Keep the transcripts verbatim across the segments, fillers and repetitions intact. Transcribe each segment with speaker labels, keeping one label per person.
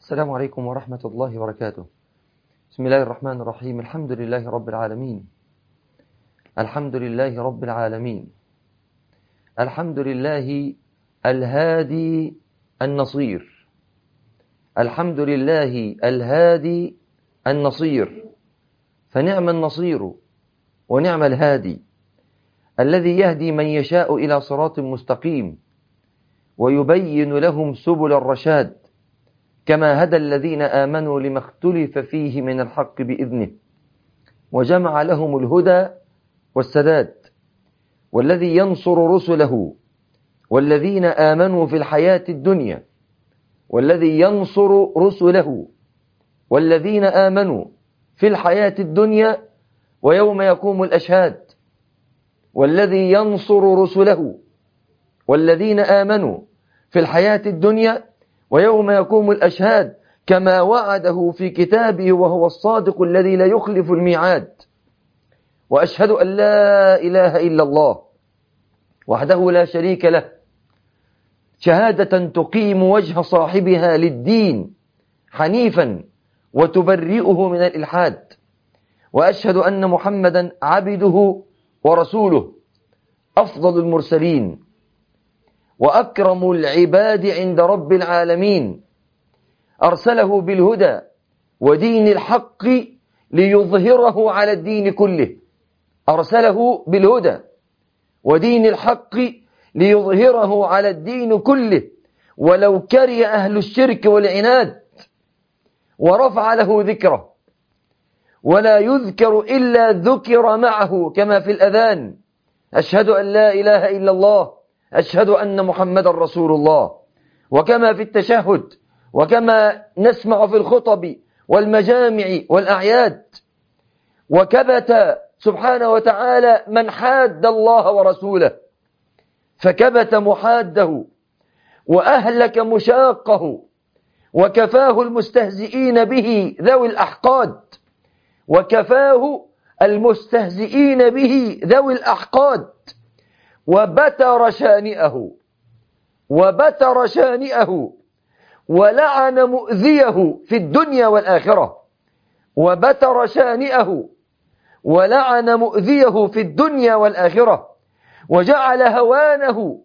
Speaker 1: السلام عليكم ورحمة الله وبركاته. بسم الله الرحمن الرحيم. الحمد لله رب العالمين. الحمد لله رب العالمين. الحمد لله الهادي النصير. الحمد لله الهادي النصير، فنعم النصير ونعم الهادي، الذي يهدي من يشاء إلى صراط مستقيم ويبين لهم سبل الرشاد، كما هدى الذين آمنوا لما اختلف فيه من الحق بإذنه وجمع لهم الهدى والسداد. والذي ينصر رسله والذين آمنوا في الحياة الدنيا، والذي ينصر رسله والذين آمنوا في الحياة الدنيا ويوم يقوم الأشهاد، والذي ينصر رسله والذين آمنوا في الحياة الدنيا ويوم يقوم الأشهاد، كما وعده في كتابه وهو الصادق الذي لا يخلف الميعاد. وأشهد أن لا إله إلا الله وحده لا شريك له، شهادة تقيم وجه صاحبها للدين حنيفا وتبرئه من الإلحاد. وأشهد أن محمدا عبده ورسوله، أفضل المرسلين وأكرم العباد عند رب العالمين، أرسله بالهدى ودين الحق ليظهره على الدين كله. أرسله بالهدى ودين الحق ليظهره على الدين كله، ولو كره أهل الشرك والعناد، ورفع له ذكره، ولا يذكر إلا ذكر معه، كما في الأذان: أشهد أن لا إله إلا الله، أشهد أن محمد رسول الله. وكما في التشهد، وكما نسمع في الخطب والمجامع والأعياد. وكبت سبحانه وتعالى من حاد الله ورسوله، فكبت محاده وأهلك مشاقه، وكفاه المستهزئين به ذوي الأحقاد، وكفاه المستهزئين به ذوي الأحقاد، وبتر شانئه وبتر شانئه ولعن مؤذيه في الدنيا والآخرة. وبتر شانئه ولعن مؤذيه في الدنيا والآخرة، وجعل هوانه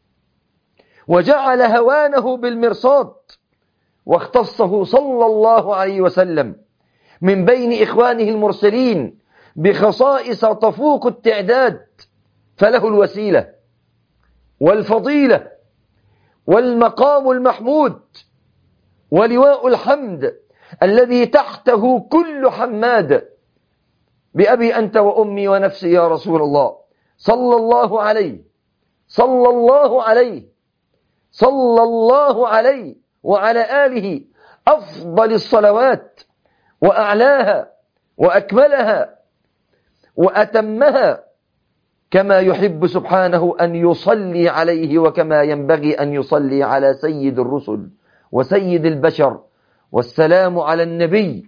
Speaker 1: وجعل هوانه بالمرصاد، واختصه صلى الله عليه وسلم من بين إخوانه المرسلين بخصائص تفوق التعداد، فله الوسيلة والفضيلة والمقام المحمود ولواء الحمد الذي تحته كل حماد. بأبي أنت وأمي ونفسي يا رسول الله، صلى الله عليه صلى الله عليه صلى الله عليه وعلى آله أفضل الصلوات وأعلاها وأكملها وأتمها، كما يحب سبحانه أن يصلي عليه، وكما ينبغي أن يصلي على سيد الرسل وسيد البشر. والسلام على النبي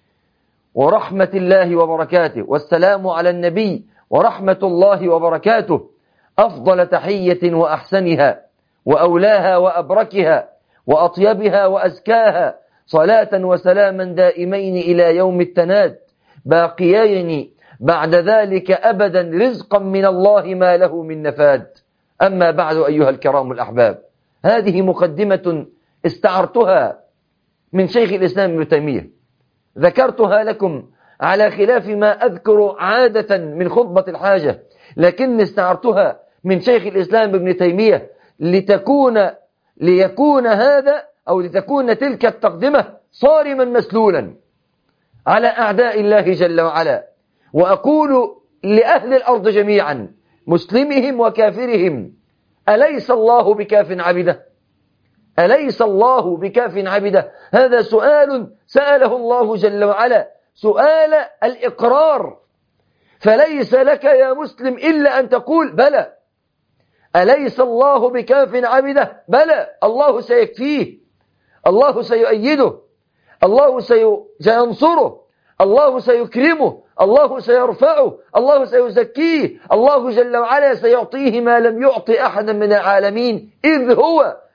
Speaker 1: ورحمة الله وبركاته، والسلام على النبي ورحمة الله وبركاته، أفضل تحية وأحسنها وأولاها وأبركها وأطيبها وأزكاها، صلاة وسلاما دائمين إلى يوم التناد، باقيين بعد ذلك أبدا، رزقا من الله ما له من نفاد. أما بعد أيها الكرام الأحباب، هذه مقدمة استعرتها من شيخ الإسلام ابن تيمية، ذكرتها لكم على خلاف ما أذكر عادة من خطبة الحاجة، لكن استعرتها من شيخ الإسلام ابن تيمية لتكون ليكون هذا أو لتكون تلك التقدمة صارما مسلولا على أعداء الله جل وعلا. وأقول لأهل الأرض جميعا، مسلمهم وكافرهم: أليس الله بكاف عبده؟ أليس الله بكاف عبده؟ هذا سؤال سأله الله جل وعلا، سؤال الإقرار، فليس لك يا مسلم إلا أن تقول بلى. أليس الله بكاف عبده؟ بلى، الله سيكفيه، الله سيؤيده، الله سينصره، الله سيكرمه، الله سيرفعه، الله سيزكيه، الله جل وعلا سيعطيه ما لم يعطي أحدا من العالمين، إذ هو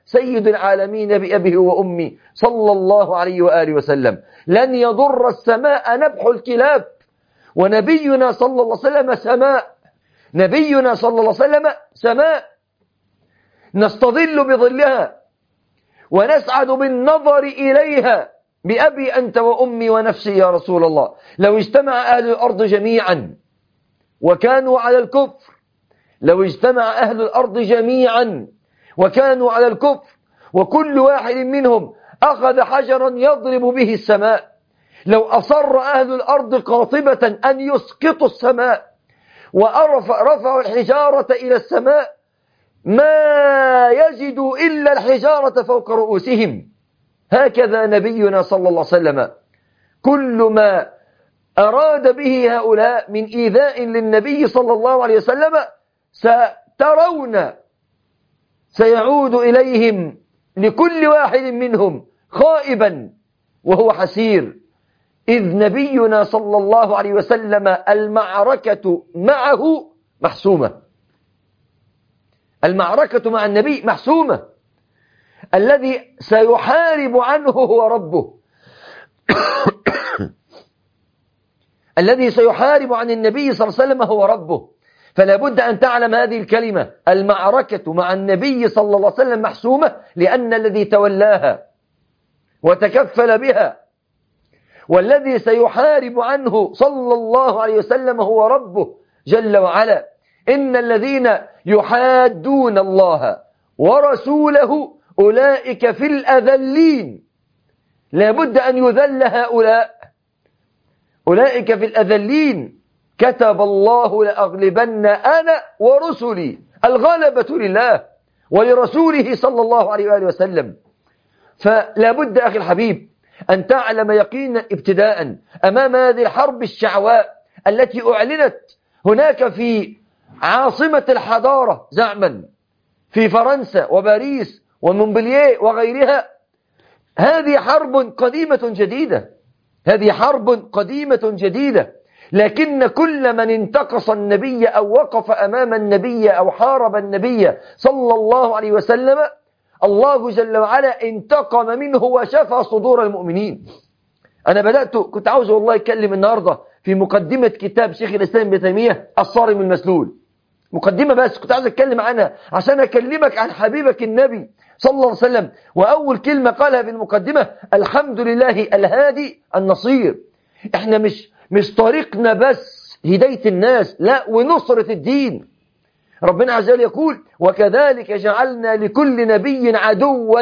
Speaker 1: سيد العالمين بأبيه وأمي صلى الله عليه وآله وسلم. لن يضر السماء نبح الكلاب، ونبينا صلى الله عليه وسلم سماء، نبينا صلى الله عليه وسلم سماء نستظل بظلها ونسعد بالنظر إليها. بأبي أنت وأمي ونفسي يا رسول الله، لو اجتمع أهل الأرض جميعا وكانوا على الكفر، لو اجتمع أهل الأرض جميعا وكانوا على الكفر، وكل واحد منهم أخذ حجرا يضرب به السماء، لو أصر أهل الأرض قاطبة أن يسقطوا السماء ورفعوا الحجارة إلى السماء، ما يجدوا إلا الحجارة فوق رؤوسهم. هكذا نبينا صلى الله عليه وسلم، كل ما أراد به هؤلاء من إيذاء للنبي صلى الله عليه وسلم سترون سيعود إليهم لكل واحد منهم خائبا وهو حسير، إذ نبينا صلى الله عليه وسلم المعركة معه محسومة، المعركة مع النبي محسومة، الذي سيحارب عنه هو ربه الذي سيحارب عن النبي صلى الله عليه وسلم هو ربه. فلا بد أن تعلم هذه الكلمة، المعركة مع النبي صلى الله عليه وسلم محسومة، لأن الذي تولاها وتكفل بها والذي سيحارب عنه صلى الله عليه وسلم هو ربه جل وعلا. إن الذين يحادون الله ورسوله أولئك في الأذلين، لا بد أن يذل هؤلاء، أولئك في الأذلين. كتب الله لأغلبن أنا ورسلي، الغلبة لله ولرسوله صلى الله عليه وآله وسلم. فلا بد أخي الحبيب أن تعلم يقينا ابتداء أمام هذه الحرب الشعواء التي أعلنت هناك في عاصمة الحضارة زعما في فرنسا وباريس ومونبلييه وغيرها، هذه حرب قديمة جديدة، هذه حرب قديمة جديدة، لكن كل من انتقص النبي أو وقف أمام النبي أو حارب النبي صلى الله عليه وسلم الله جل وعلا انتقم منه وشفى صدور المؤمنين. أنا بدأت كنت عاوز والله أتكلم النهاردة في مقدمة كتاب شيخ الإسلام ابن تيمية الصارم المسلول، مقدمة بس كنت عاوز أتكلم عنها عشان أكلمك عن حبيبك النبي صلى الله عليه وسلم. وأول كلمة قالها في المقدمة: الحمد لله الهادي النصير. إحنا مش مش طريقنا بس هداية الناس، لا، ونصرة الدين. ربنا عز وجل يقول: وكذلك جعلنا لكل نبي عدوا،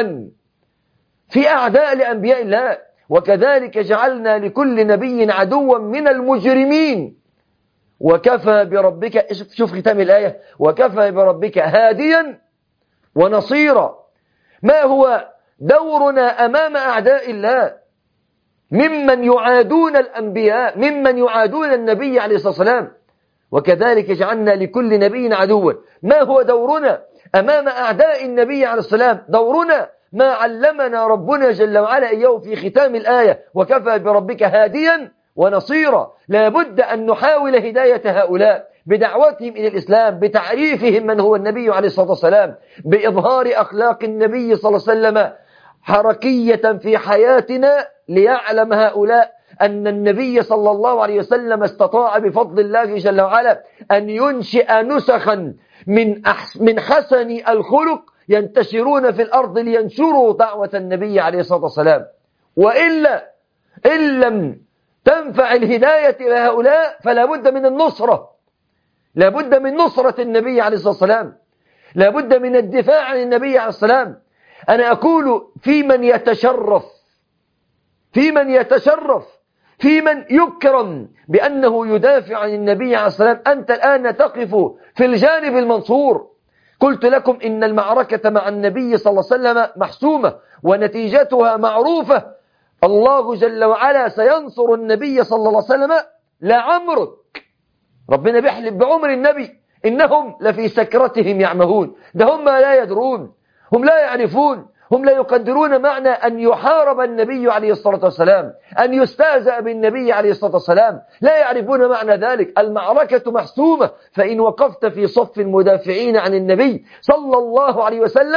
Speaker 1: في أعداء لأنبياء الله، وكذلك جعلنا لكل نبي عدوا من المجرمين وكفى بربك، شوف ختام الآية، وكفى بربك هاديا ونصيرا. ما هو دورنا أمام أعداء الله ممن يعادون الأنبياء، ممن يعادون النبي عليه الصلاة والسلام؟ وكذلك جعلنا لكل نبي عدوا. ما هو دورنا أمام أعداء النبي عليه السلام؟ دورنا ما علمنا ربنا جل وعلا إياه في ختام الآية: وكفى بربك هاديا ونصيرا. لا بد أن نحاول هداية هؤلاء بدعوتهم إلى الإسلام، بتعريفهم من هو النبي عليه الصلاة والسلام، بإظهار أخلاق النبي صلى الله عليه وسلم حركية في حياتنا، ليعلم هؤلاء أن النبي صلى الله عليه وسلم استطاع بفضل الله جل وعلا أن ينشئ نسخا من من حسن الخلق ينتشرون في الأرض لينشروا دعوة النبي عليه الصلاة والسلام. وإلا إن لم تنفع الهداية لهؤلاء فلا بد من النصرة، لا بد من نصرة النبي عليه الصلاة والسلام، لا بد من الدفاع عن النبي عليه السلام. أنا أقول في من يتشرف، في من يتشرف في من يكرم بأنه يدافع عن النبي عليه السلام. أنت الآن تقف في الجانب المنصور. قلت لكم إن المعركة مع النبي صلى الله عليه وسلم محسومة ونتيجتها معروفة. الله جل وعلا سينصر النبي صلى الله عليه وسلم لعمرك. ربنا بيحلف بعمر النبي إنهم لفي سكرتهم يعمهون. ده هم لا يدرون، هم لا يعرفون، هم لا يقدرون معنى أن يحارب النبي عليه الصلاة والسلام، أن يستهزأ بالنبي عليه الصلاة والسلام، لا يعرفون معنى ذلك. المعركة محسومة، فإن وقفت في صف المدافعين عن النبي صلى الله عليه وسلم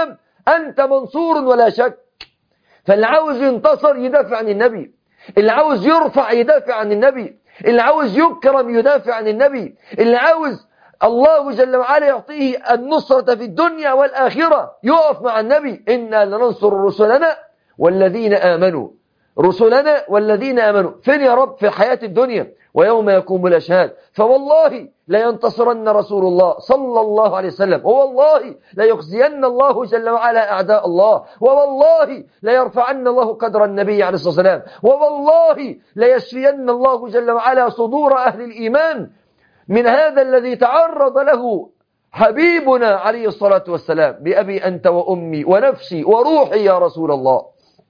Speaker 1: أنت منصور ولا شك. فاللي عاوز ينتصر يدافع عن النبي، اللي عاوز يرفع يدافع عن النبي، اللي عاوز يكرم يدافع عن النبي، اللي عاوز الله جل وعلا يعطيه النصرة في الدنيا والآخرة يقف مع النبي. إنا لننصر رسلنا والذين آمنوا، رسلنا والذين آمنوا فين يا رب؟ في الحياة الدنيا ويوم يقوم الأشهاد. فوالله لينتصرن رسول الله صلى الله عليه وسلم، ووالله ليخزين الله جل وعلا أعداء الله، ووالله ليرفعن الله قدر النبي عليه الصلاة والسلام، ووالله ليشفين الله جل وعلا صدور أهل الإيمان من هذا الذي تعرض له حبيبنا عليه الصلاة والسلام. بأبي أنت وأمي ونفسي وروحي يا رسول الله.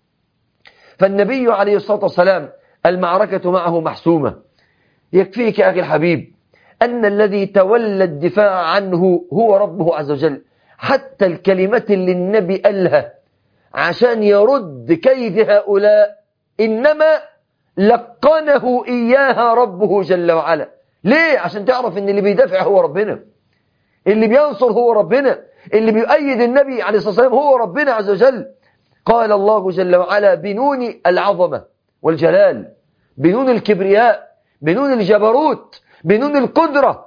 Speaker 1: فالنبي عليه الصلاة والسلام المعركة معه محسومة. يكفيك يا أخي الحبيب أن الذي تولى الدفاع عنه هو ربه عز وجل. حتى الكلمة اللي النبي قالها عشان يرد كيد هؤلاء إنما لقنه إياها ربه جل وعلا. ليه؟ عشان تعرف أن اللي بيدافع هو ربنا، اللي بينصر هو ربنا، اللي بيؤيد النبي عليه الصلاة والسلام هو ربنا عز وجل. قال الله جل وعلا بنون العظمة والجلال، بنون الكبرياء، بنون الجبروت، بنون القدرة: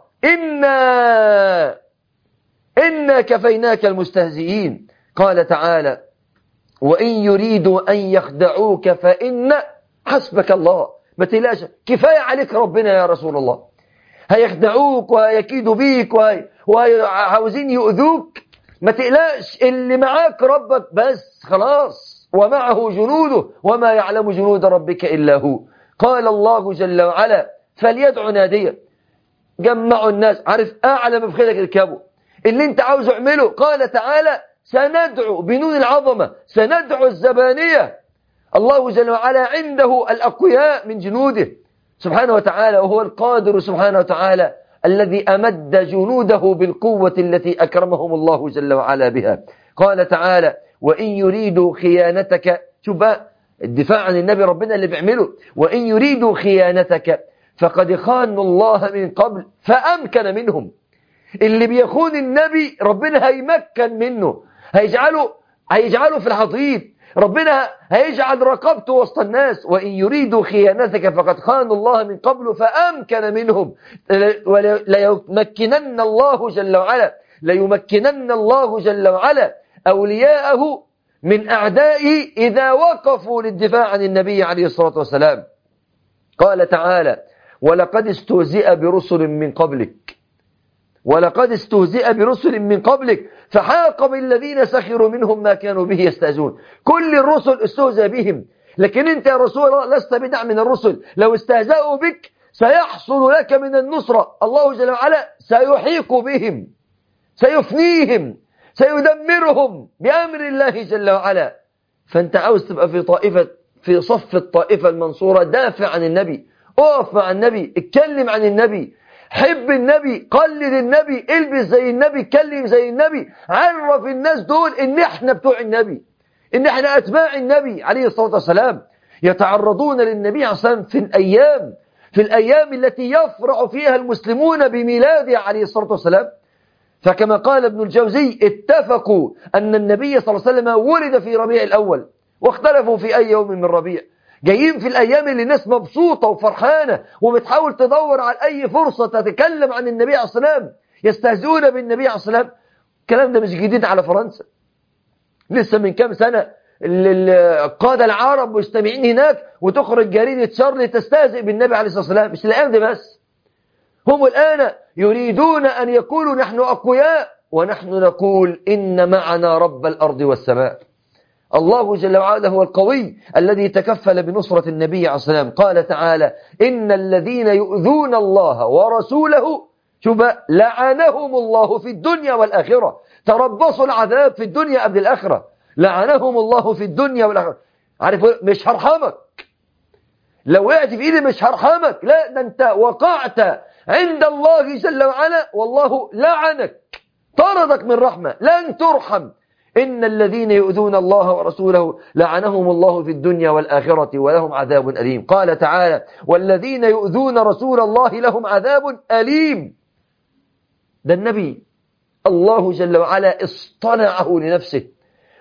Speaker 1: إنا إنا كفيناك المستهزئين. قال تعالى: وإن يريدوا أن يخدعوك فإن حسبك الله. ما تقلقش، كفاية عليك ربنا يا رسول الله. هيخدعوك وهيكيدوا بيك وعاوزين يؤذوك، ما تقلقش، اللي معاك ربك بس خلاص. ومعه جنوده وما يعلم جنود ربك إلا هو. قال الله جل وعلا: فليدعو ناديا. جمعوا الناس، عارف أعلى ما في خيرك اركبوا اللي انت عاوز اعمله. قال تعالى: سندعو بنون العظمة، سندعو الزبانية. الله جل وعلا عنده الأقوياء من جنوده سبحانه وتعالى، وهو القادر سبحانه وتعالى الذي أمد جنوده بالقوة التي أكرمهم الله جل وعلا بها. قال تعالى: وإن يريدوا خيانتك. شوف بقى الدفاع عن النبي ربنا اللي بيعمله. وإن يريدوا خيانتك فقد خانوا الله من قبل فأمكن منهم. اللي بيخون النبي ربنا هيمكن منه، هيجعله هيجعله في الحضيض، ربنا هيجعل رقبته وسط الناس. وإن يريدوا خيانتك فقد خانوا الله من قبل فأمكن منهم. ليمكنن الله جل وعلا ليمكنن الله جل وعلا أولياءه من أعدائه إذا وقفوا للدفاع عن النبي عليه الصلاة والسلام. قال تعالى: ولقد استهزئ برسل من قبلك ولقد استهزئ برسل من قبلك فحاق بالذين سخروا منهم ما كانوا به يستهزئون. كل الرسل استهزأ بهم، لكن انت يا رسول الله لست بدع من الرسل. لو استهزأوا بك سيحصل لك من النصرة. الله جل وعلا سيحيق بهم، سيفنيهم، سيدمرهم بأمر الله جل وعلا. فانت عاوز تبقى في طائفة في صف الطائفة المنصورة. دافع عن النبي، اقف مع النبي، اتكلم عن النبي، حب النبي، قلد النبي، البس زي النبي، اتكلم زي النبي. عرف الناس دول ان احنا بتوع النبي، ان احنا اتباع النبي عليه الصلاة والسلام. يتعرضون للنبي عليه الصلاة والسلام في الأيام في الأيام التي يفرح فيها المسلمون بميلاده عليه الصلاة والسلام. فكما قال ابن الجوزي: اتفقوا أن النبي صلى الله عليه وسلم ولد في ربيع الأول، واختلفوا في أي يوم من ربيع. جايين في الأيام اللي الناس مبسوطة وفرحانة وبتحاول تدور على أي فرصة تتكلم عن النبي عليه الصلاة والسلام، يستهزئون بالنبي عليه الصلاة والسلام. الكلام ده مش جديد على فرنسا، لسه من كام سنة القادة العرب مجتمعين هناك وتخرج جريدة شارلي تستهزئ بالنبي عليه الصلاة والسلام. مش الأيام دي بس، هم الآن يريدون أن يقولوا نحن أقوياء ونحن نقول إن معنا رب الأرض والسماء. الله جل وعلا هو القوي الذي تكفل بنصرة النبي عليه الصلاة والسلام. قال تعالى: إن الذين يؤذون الله ورسوله شوف لعنهم الله في الدنيا والآخرة. تربصوا العذاب في الدنيا قبل الآخرة. لعنهم الله في الدنيا والآخرة. عارف مش هرحمك لو وقعت في إيدي، مش هرحمك، لا ده أنت وقعت عند الله جل وعلا والله لعنك، طردك من رحمة، لن ترحم. إن الذين يؤذون الله ورسوله لعنهم الله في الدنيا والآخرة ولهم عذاب أليم. قال تعالى: والذين يؤذون رسول الله لهم عذاب أليم. ده النبي الله جل وعلا اصطنعه لنفسه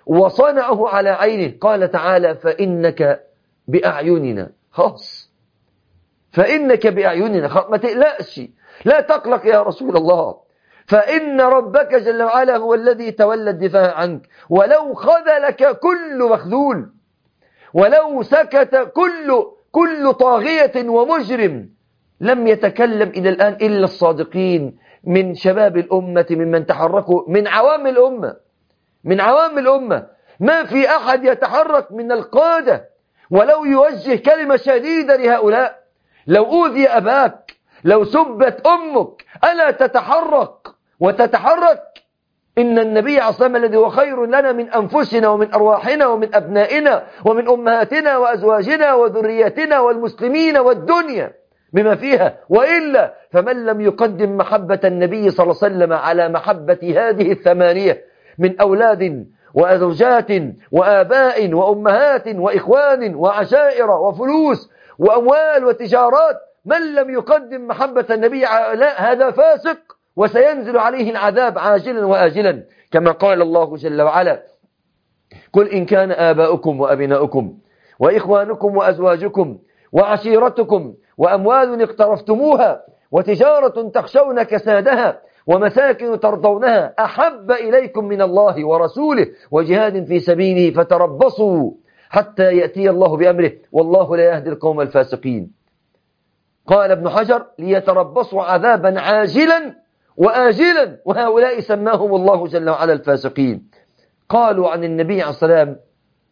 Speaker 1: وصنعه على عينه. قال تعالى فإنك بأعيننا. خلاص فإنك بأعيننا، ما تقلقش، لا تقلق يا رسول الله، فإن ربك جل وعلا هو الذي تولى الدفاع عنك. ولو خذلك كل مخذول، ولو سكت كل كل طاغية ومجرم، لم يتكلم إلى الآن إلا الصادقين من شباب الأمة، ممن تحركوا من عوام الأمة من عوام الأمة ما في أحد يتحرك من القادة ولو يوجه كلمة شديدة لهؤلاء. لو أوذي أباك، لو سبت أمك، ألا تتحرك وتتحرك؟ إن النبي عليه الصلاة والسلام الذي هو خير لنا من أنفسنا ومن أرواحنا ومن أبنائنا ومن أمهاتنا وأزواجنا وذرياتنا والمسلمين والدنيا بما فيها، وإلا فمن لم يقدم محبة النبي صلى الله عليه وسلم على محبة هذه الثمانية من أولاد وزوجات وآباء وأمهات وإخوان وعشائر وفلوس وأموال وتجارات، من لم يقدم محبة النبي لا، هذا فاسق وسينزل عليه العذاب عاجلا وآجلا، كما قال الله جل وعلا قل إن كان آباؤكم وأبناؤكم وإخوانكم وأزواجكم وعشيرتكم وأموال اقترفتموها وتجارة تخشون كسادها ومساكن ترضونها أحب إليكم من الله ورسوله وجهاد في سبيله فتربصوا حتى يأتي الله بأمره والله لا يهدي القوم الفاسقين. قال ابن حجر ليتربصوا عذابا عاجلا وآجلا، وهؤلاء سماهم الله جل وعلا الفاسقين. قالوا عن النبي عليه الصلاة والسلام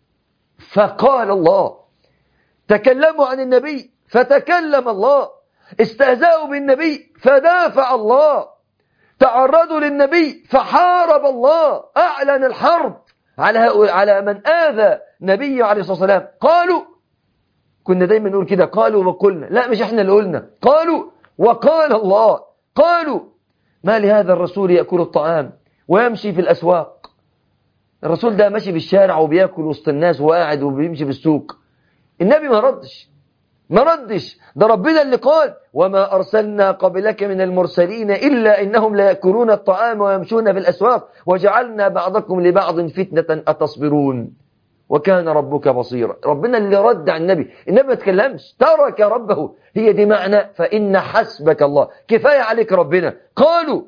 Speaker 1: فقال الله، تكلموا عن النبي فتكلم الله، استهزأوا بالنبي فدافع الله، تعرضوا للنبي فحارب الله، أعلن الحرب على على من آذى نبيه عليه الصلاة والسلام. قالوا، كنا دايما نقول كده قالوا وقلنا، لا مش احنا اللي قلنا، قالوا وقال الله. قالوا ما لهذا الرسول يأكل الطعام ويمشي في الأسواق؟ الرسول ده ماشي في الشارع وبيأكل وسط الناس وقاعد وبيمشي في السوق. النبي ما ردش ما ردش ده ربنا اللي قال وما أرسلنا قبلك من المرسلين إلا إنهم لا يأكلون الطعام ويمشون في الأسواق وجعلنا بعضكم لبعض فتنة أتصبرون وكان ربك بصيرا. ربنا اللي رد عن النبي، النبي ما تكلمش، ترك ربه. هي دي معنى فإن حسبك الله، كفاية عليك ربنا. قالوا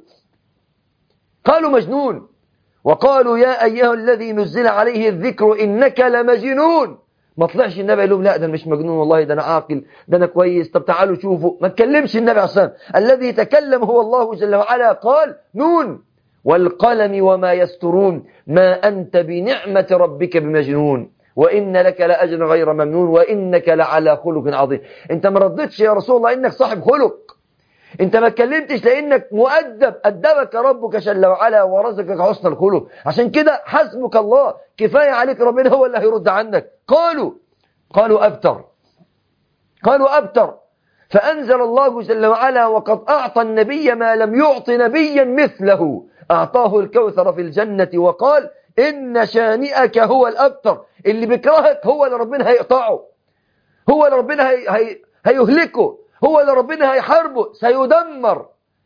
Speaker 1: قالوا مجنون، وقالوا يا أيها الذي نزل عليه الذكر إنك لمجنون. ما طلعش النبي قال لهم لا ده مش مجنون والله، ده أنا عاقل، ده أنا كويس، طب تعالوا شوفوا. ما تكلمش النبي عليه الصلاة والسلام، الذي تكلم هو الله جل وعلا. قال نون والقلم وما يسترون ما أنت بنعمة ربك بمجنون وإن لك لأجر غير ممنون وإنك لعلى خلق عظيم. أنت ما ردتش يا رسول الله إنك صاحب خلق، أنت ما اتكلمتش لأنك مؤدب، أدبك ربك جل وعلا ورزقك حسن الخلق، عشان كده حسبك الله، كفاية عليك ربنا هو اللي هيرد عنك. قالوا قالوا أبتر قالوا أبتر فأنزل الله جل وعلا وقد أعطى النبي ما لم يعط نبيا مثله، أعطاه الكوثر في الجنة وقال إن شانئك هو الأبتر. اللي بيكرهك هو اللي ربنا هيقطعه، هو اللي ربنا هي هي هيهلكه، هو اللي ربنا هيحاربه، سيدمر.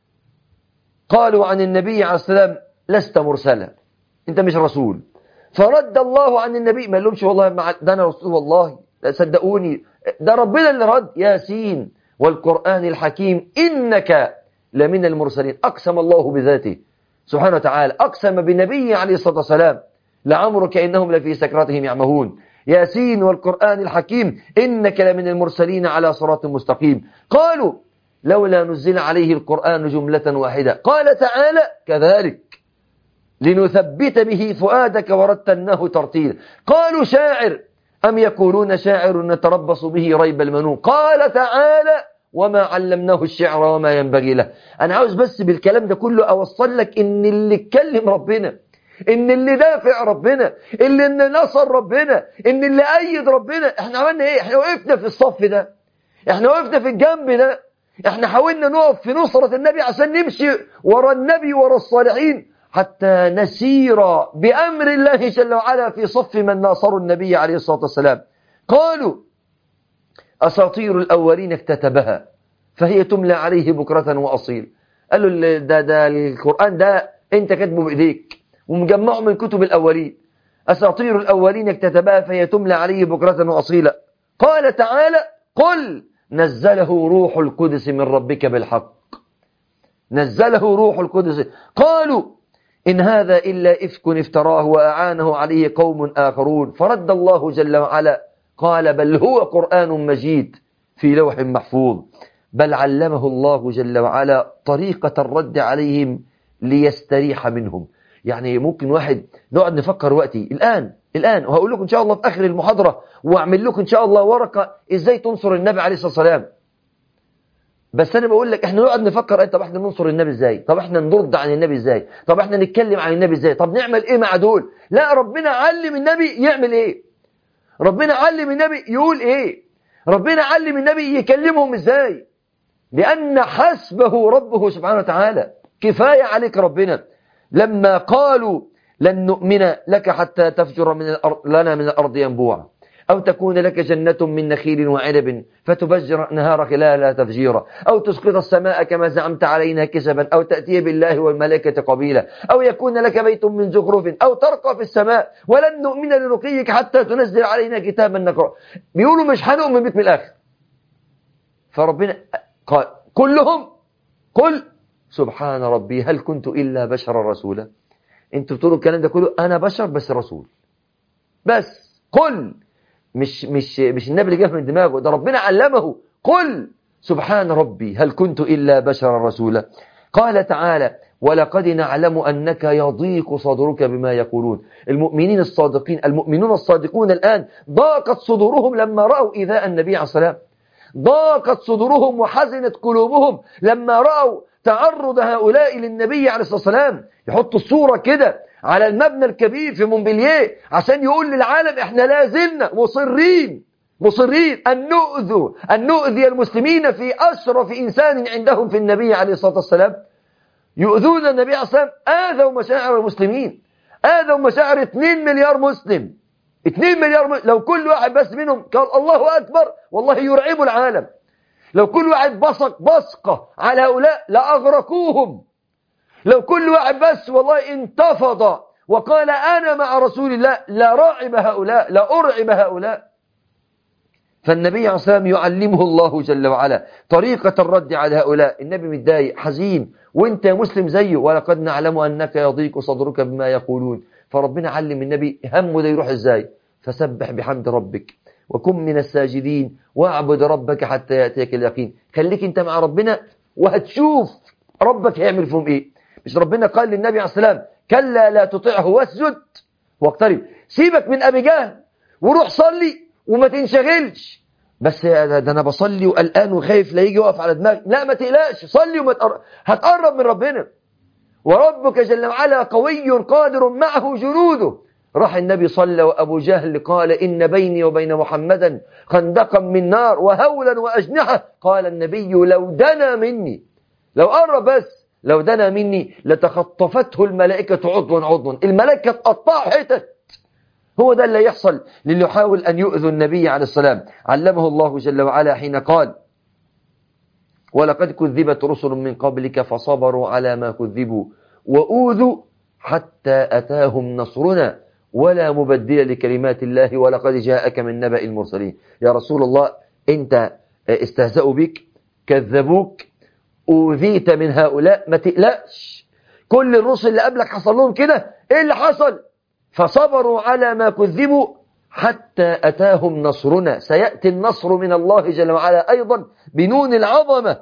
Speaker 1: قالوا عن النبي عليه السلام لست مرسلا، انت مش رسول. فرد الله عن النبي، ما لهمش والله ده انا رسول والله، صدقوني ده ربنا اللي رد. ياسين والقرآن الحكيم إنك لمن المرسلين. أقسم الله بذاته سبحانه وتعالى، أقسم بنبيه عليه الصلاة والسلام لعمرك إنهم لفي سكراتهم يعمهون. ياسين والقرآن الحكيم إنك لمن المرسلين على صراط مستقيم. قالوا لولا نزل عليه القرآن جملة واحدة. قال تعالى كذلك لنثبت به فؤادك ورتلناه ترتيلا. قالوا شاعر أم يقولون شاعر نتربص به ريب المنون. قال تعالى وما علمناه الشعر وما ينبغي له. أنا عاوز بس بالكلام ده كله أوصل لك إن اللي اتكلم ربنا، إن اللي دافع ربنا، اللي اللي نصر ربنا، إن اللي أيد ربنا. إحنا عملنا إيه؟ إحنا وقفنا في الصف ده، إحنا وقفنا في الجنب ده، إحنا حاولنا نقف في نصرة النبي عشان نمشي ورا النبي ورا الصالحين حتى نسير بأمر الله جل وعلا في صف من ناصروا النبي عليه الصلاة والسلام. قالوا أساطير الأولين اكتتبها فهي تملى عليه بكرة وأصيل. قالوا ده, ده القرآن ده أنت كاتبه بإيديك ومجمعه من كتب الأولين. أساطير الأولين اكتتبها فهي تملى عليه بكرة وأصيلا. قال تعالى قل نزله روح القدس من ربك بالحق. نزله روح القدس. قالوا إن هذا إلا إفك افتراه وأعانه عليه قوم آخرون. فرد الله جل وعلا قال بل هو قرآن مجيد في لوح محفوظ. بل علمه الله جل وعلا طريقة الرد عليهم ليستريح منهم. يعني ممكن واحد نقعد نفكر وقتي الآن الآن وهقول لكم إن شاء الله في آخر المحاضرة، وأعمل لكم إن شاء الله ورقة إزاي تنصر النبي عليه الصلاة والسلام. بس أنا بقول لك إحنا نقعد نفكر طب إحنا ننصر النبي إزاي، طب إحنا نرد عن النبي إزاي، طب إحنا نتكلم عن النبي إزاي، طب نعمل إيه مع دول. لا، ربنا علم النبي يعمل إيه، ربنا علم النبي يقول إيه، ربنا علم النبي يكلمهم إزاي، لأن حسبه ربه سبحانه وتعالى. كفاية عليك ربنا. لما قالوا لن نؤمن لك حتى تفجر من الأرض لنا من الأرض ينبوعا أو تكون لك جنة من نخيل وعنب فتفجر نهار خلالها تفجيرا أو تسقط السماء كما زعمت علينا كسبا أو تأتي بالله والملائكة قبيلا أو يكون لك بيت من زخرف أو ترقى في السماء ولن نؤمن لرقيك حتى تنزل علينا كتابا نقرأ. بيقولوا مش هنؤمن بك من الآخر. فربنا قال كلهم قل سبحان ربي هل كنت إلا بشرا رسولا. انتوا بتقولوا الكلام ده كله، أنا بشر بس رسول بس. قل مش مش مش النبي اللي جاب من دماغه، ده ربنا علمه. قل سبحان ربي هل كنت إلا بشرا رسولا. قال تعالى ولقد نعلم أنك يضيق صدرك بما يقولون. المؤمنين الصادقين المؤمنون الصادقون الآن ضاقت صدورهم لما رأوا إيذاء النبي عليه الصلاة والسلام، ضاقت صدورهم وحزنت قلوبهم لما رأوا تعرض هؤلاء للنبي عليه الصلاة والسلام. يحطوا الصورة كده على المبنى الكبير في مونبلييه عشان يقول للعالم احنا لا زلنا مصرين مصرين أن نؤذوا أن نؤذي المسلمين في أشرف إنسان عندهم في النبي عليه الصلاة والسلام. يؤذون النبي عليه الصلاة والسلام، آذوا مشاعر المسلمين، آذوا مشاعر اثنين مليار مسلم. اثنين مليار مسلم. لو كل واحد بس منهم قال الله أكبر والله يرعب العالم. لو كل واحد بصق بصقة على هؤلاء لأغرقوهم. لو كل واحد بس والله انتفض وقال أنا مع رسول الله لرعب هؤلاء لأرعب هؤلاء. فالنبي عليه الصلاة والسلام يعلمه الله جل وعلا طريقة الرد على هؤلاء. النبي متضايق حزين وانت يا مسلم زيه. ولقد نعلم أنك يضيق صدرك بما يقولون. فربنا علم النبي همه ده يروح ازاي. فسبح بحمد ربك وكن من الساجدين واعبد ربك حتى يأتيك اليقين. خليك انت مع ربنا وهتشوف ربك هيعمل فيهم ايه. مش ربنا قال للنبي عليه الصلاة والسلام كلا لا تطعه واسجد واقترب. سيبك من أبي جهل وروح صلي وما تنشغلش. بس ده, ده أنا بصلي وقلقان وخايف لا يجي يقف على دماغي. لا ما تقلقش، صلي وما تقرب. هتقرب من ربنا. وربك جل وعلا قوي قادر معه جنوده. راح النبي صلى وأبو جهل قال إن بيني وبين محمدا خندقا من نار وهولا وأجنحة. قال النبي لو دنا مني لو قرب بس لو دنا مني لتخطفته الملائكة عضوا عضوا. الملائكة تقطع حتت. هو ده اللي يحصل للي يحاول أن يؤذوا النبي عليه السلام. علمه الله جل وعلا حين قال ولقد كذبت رسل من قبلك فصبروا على ما كذبوا وأوذوا حتى أتاهم نصرنا ولا مبدل لكلمات الله ولقد جاءك من نبأ المرسلين. يا رسول الله أنت استهزأوا بك كذبوك أوذيت من هؤلاء، ما تقلقش. كل الرسل اللي قبلك حصل لهم كده. إيه اللي حصل؟ فصبروا على ما كذبوا حتى أتاهم نصرنا. سيأتي النصر من الله جل وعلا أيضا بنون العظمة.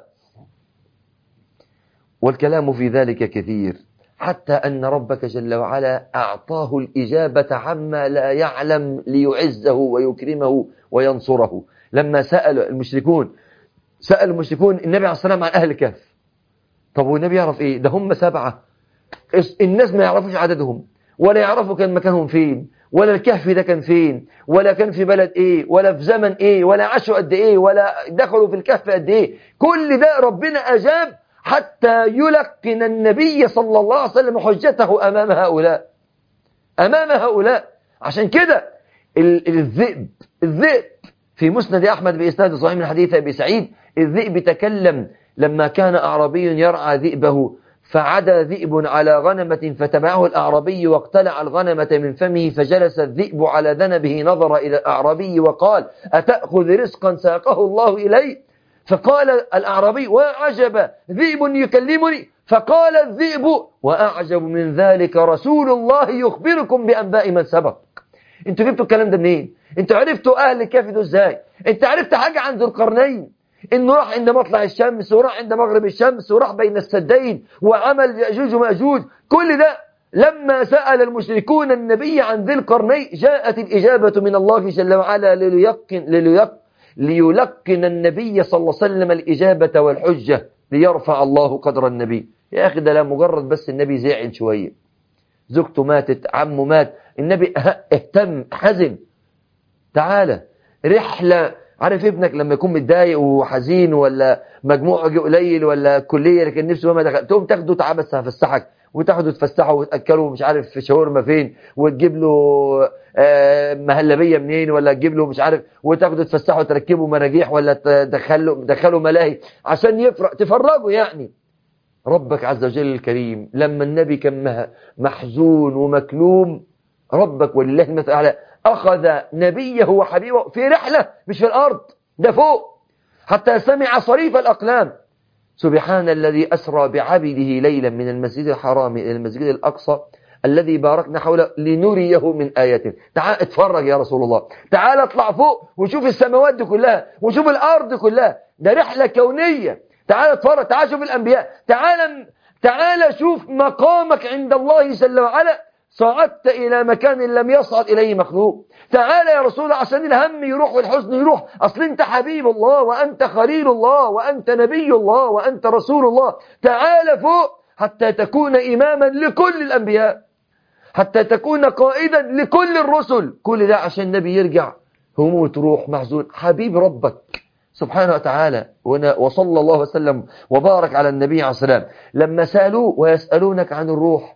Speaker 1: والكلام في ذلك كثير حتى أن ربك جل وعلا أعطاه الإجابة عما لا يعلم ليعزه ويكرمه وينصره. لما سأل المشركون سأل المشركون النبي عليه الصلاة والسلام عن أهل الكهف. طب والنبي يعرف إيه؟ ده هم سبعة. الناس ما يعرفوش عددهم ولا يعرفوا كان مكانهم فين ولا الكهف ده كان فين ولا كان في بلد إيه ولا في زمن إيه ولا عاشوا قد إيه ولا دخلوا في الكهف قد إيه. كل ده ربنا أجاب حتى يلقن النبي صلى الله عليه وسلم حجته أمام هؤلاء أمام هؤلاء. عشان كده الذئب الذئب في مسند أحمد بإسناد صحيح من حديث أبي سعيد الذئب تكلم لما كان أعرابي يرعى ذئبه فعدا ذئب على غنمة فتبعه الأعرابي واقتلع الغنمة من فمه، فجلس الذئب على ذنبه، نظر إلى الأعرابي وقال: أتأخذ رزقا ساقه الله إلي؟ فقال الأعرابي: وأعجب، ذئب يكلمني. فقال الذئب: وأعجب من ذلك رسول الله يخبركم بأنباء من سبق. انتوا جبتوا الكلام ده منين؟ انتوا عرفتوا أهل الكهف ده ازاي؟ انت عرفت حاجة عن ذو القرنين؟ انه راح عند مطلع الشمس، وراح عند مغرب الشمس، وراح بين السدين، وعمل يأجوج ومأجوج. كل ده لما سأل المشركون النبي عن ذي القرنين جاءت الإجابة من الله جل وعلا ليلقن, ليلقن, ليلقن النبي صلى الله عليه وسلم الإجابة والحجة، ليرفع الله قدر النبي. يا أخي ده لا مجرد بس النبي زعل شوية، زوجته ماتت، عمه مات، النبي اهتم، حزن. تعالى رحلة، عارف ابنك لما يكون متضايق وحزين، ولا مجموعه جه قليل، ولا كلية لكن نفسه ما دخل، تقوم تاخده تعالى بس هفسحك، وتاخده تفسحه وتأكله مش عارف في شاورما فين، وتجيب له آه مهلبية منين، ولا تجيب له مش عارف، وتاخده تفسحه وتركبه مراجيح، ولا تدخله دخله ملاهي عشان يفرق تفرجه. يعني ربك عز وجل الكريم لما النبي كان محزون ومكلوم، ربك ولله المثل الأعلى أخذ نبيه وحبيبه في رحلة، مش في الأرض، ده فوق، حتى سمع صريف الأقلام. سبحان الذي أسرى بعبده ليلا من المسجد الحرام إلى المسجد الأقصى الذي باركنا حوله لنريه من آياته. تعال اتفرج يا رسول الله، تعال اطلع فوق وشوف السماوات دي كلها، وشوف الأرض كلها، ده رحلة كونية. تعال اتفرج، تعال شوف الأنبياء، تعال تعال شوف مقامك عند الله جل وعلا، صعدت إلى مكان لم يصعد إليه مخلوق. تعال يا رسول الله عشان الهم يروح والحزن يروح، أصل أنت حبيب الله، وأنت خليل الله، وأنت نبي الله، وأنت رسول الله. تعال فوق حتى تكون إماما لكل الأنبياء، حتى تكون قائدا لكل الرسل. كل ده عشان النبي يرجع هموم تروح محزون، حبيب ربك سبحانه وتعالى. وصلى الله وسلم وبارك على النبي عليه الصلاة والسلام لما سألوه: ويسألونك عن الروح